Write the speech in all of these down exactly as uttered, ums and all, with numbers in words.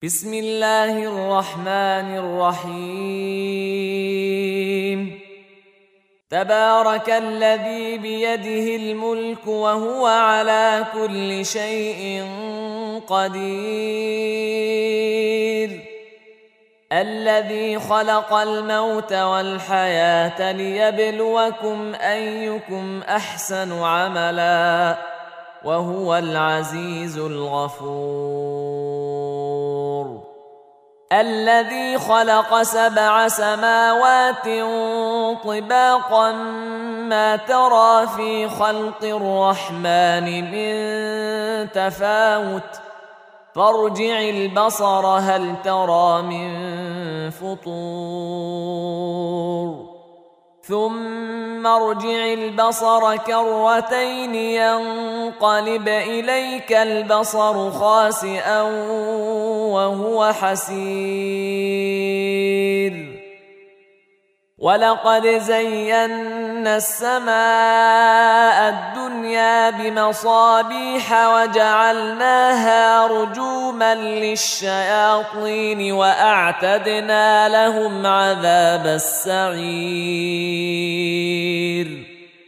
بسم الله الرحمن الرحيم. تبارك الذي بيده الملك وهو على كل شيء قدير، الذي خلق الموت والحياة ليبلوكم أيكم أحسن عملا وهو العزيز الغفور. الذي خلق سبع سماوات طباقا ما ترى في خلق الرحمن من تفاوت فارجع البصر هل ترى من فطور ثم ارجع البصر كرتين ينقلب إليك البصر خاسئا وهو حسير. ولقد زينا السماء الدنيا بمصابيح وجعلناها رجوما للشياطين وأعتدنا لهم عذاب السعير.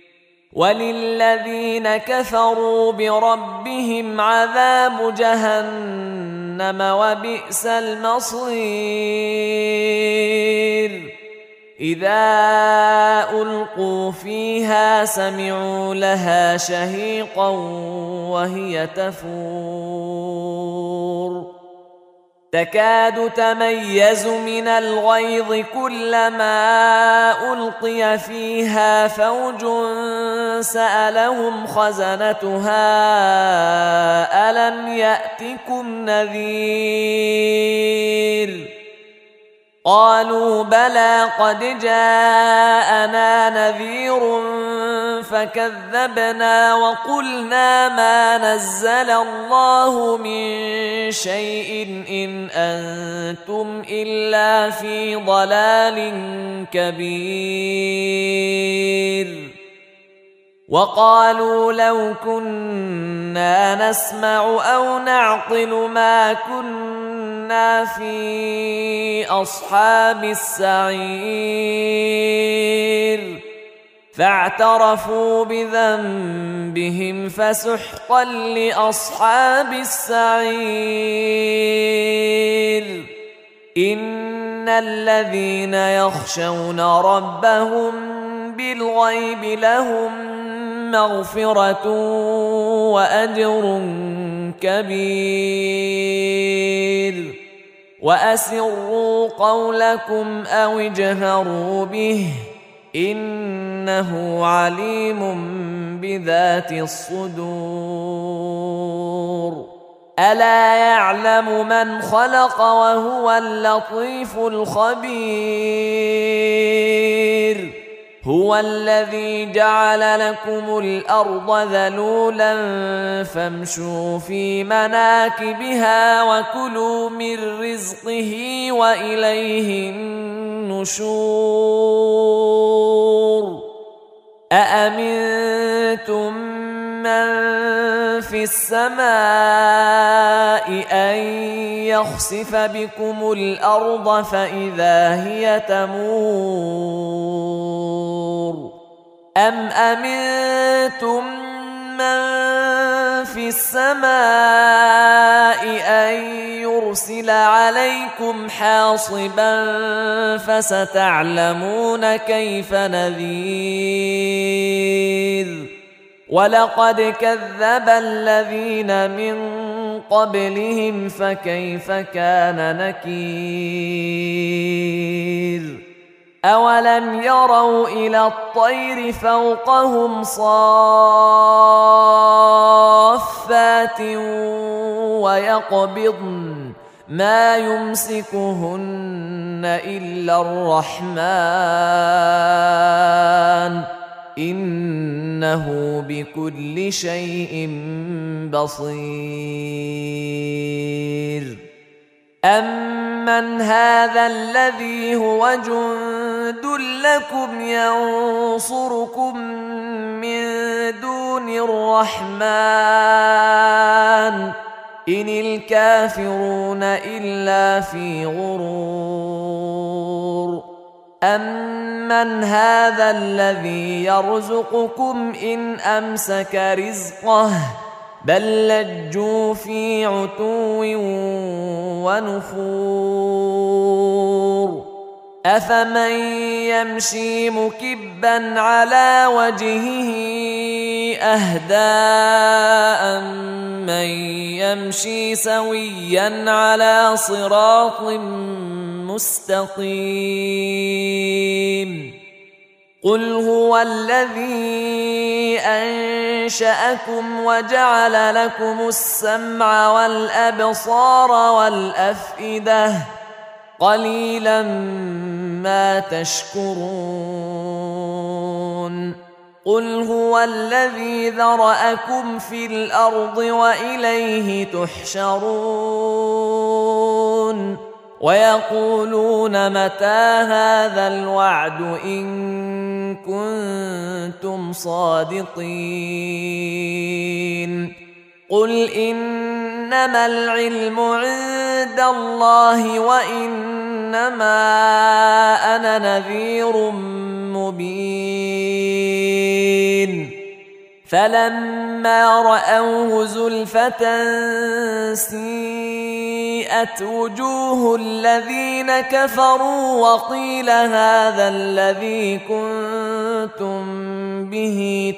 وللذين كفروا بربهم عذاب جهنم وبئس المصير. إذا ألقوا فيها سمعوا لها شهيقا وهي تفور تكاد تميز من الغيظ كلما ألقي فيها فوج سألهم خزنتها ألم يأتكم نذير قالوا بلى قد جاءنا نذير فكذبنا وقلنا ما نزل الله من شيء إن أنتم إلا في ضلال كبير. وقالوا لو كنا نسمع أو نعقل ما كنا في أصحاب السعير فاعترفوا بذنبهم فسحقا لأصحاب السعير. إن الذين يخشون ربهم بالغيب لهم مغفرة وأجر كبير. وأسروا قولكم أو اجهروا به إنه عليم بذات الصدور. ألا يعلم من خلق وهو اللطيف الخبير. هو الذي جعل لكم الأرض ذلولا فامشوا في مناكبها وكلوا من رزقه وإليه النشور. أأمنتم من في السماء أن يخسف بكم الأرض فإذا هي تمور أم أمنتم من في السماء أن يرسل عليكم حاصبا فستعلمون كيف نذير. ولقد كذب الذين من قبلهم فكيف كان نكير. أولم يروا إلى الطير فوقهم صافات ويقبضن ما يمسكهن إلا الرحمن إنه بكل شيء بصير. أمن هذا الذي هو جند لكم ينصركم من دون الرحمن إن الكافرون إلا في غرور. أمن هذا الذي يرزقكم إن أمسك رزقه بل لجوا في عتو ونفور. أفمن يمشي مكبا على وجهه أهدى أمن يمشي سويا على صراط مستقيم. قل هو الذي أنشأكم وجعل لكم السمع والأبصار والأفئدة قليلا ما تشكرون. قل هو الذي ذرأكم في الأرض وإليه تحشرون. ويقولون متى هذا الوعد إن كنتم صادقين. قل إنما العلم عند الله وإنما أنا نذير مبين. فلما رأوه زلفة سيئت وجوه الذين كفروا وقيل هذا الذي كنتم به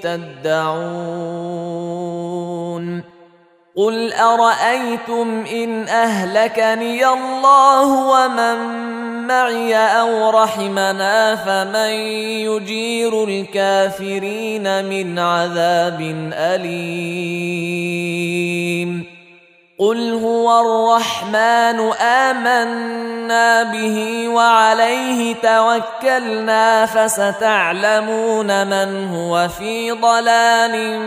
تدعون. قل أرأيتم إن أهلكني الله ومن معي أو رحمنا فمن يجير الكافرين من عذاب أليم. قل هو الرحمن آمنا به وعليه توكلنا فستعلمون من هو في ضلال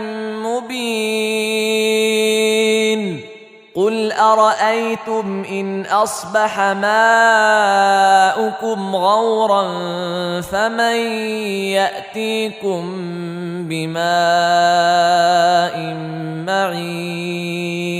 مبين. قل أرأيتم إن أصبح ماؤكم غورا فمن يأتيكم بماء معين. معين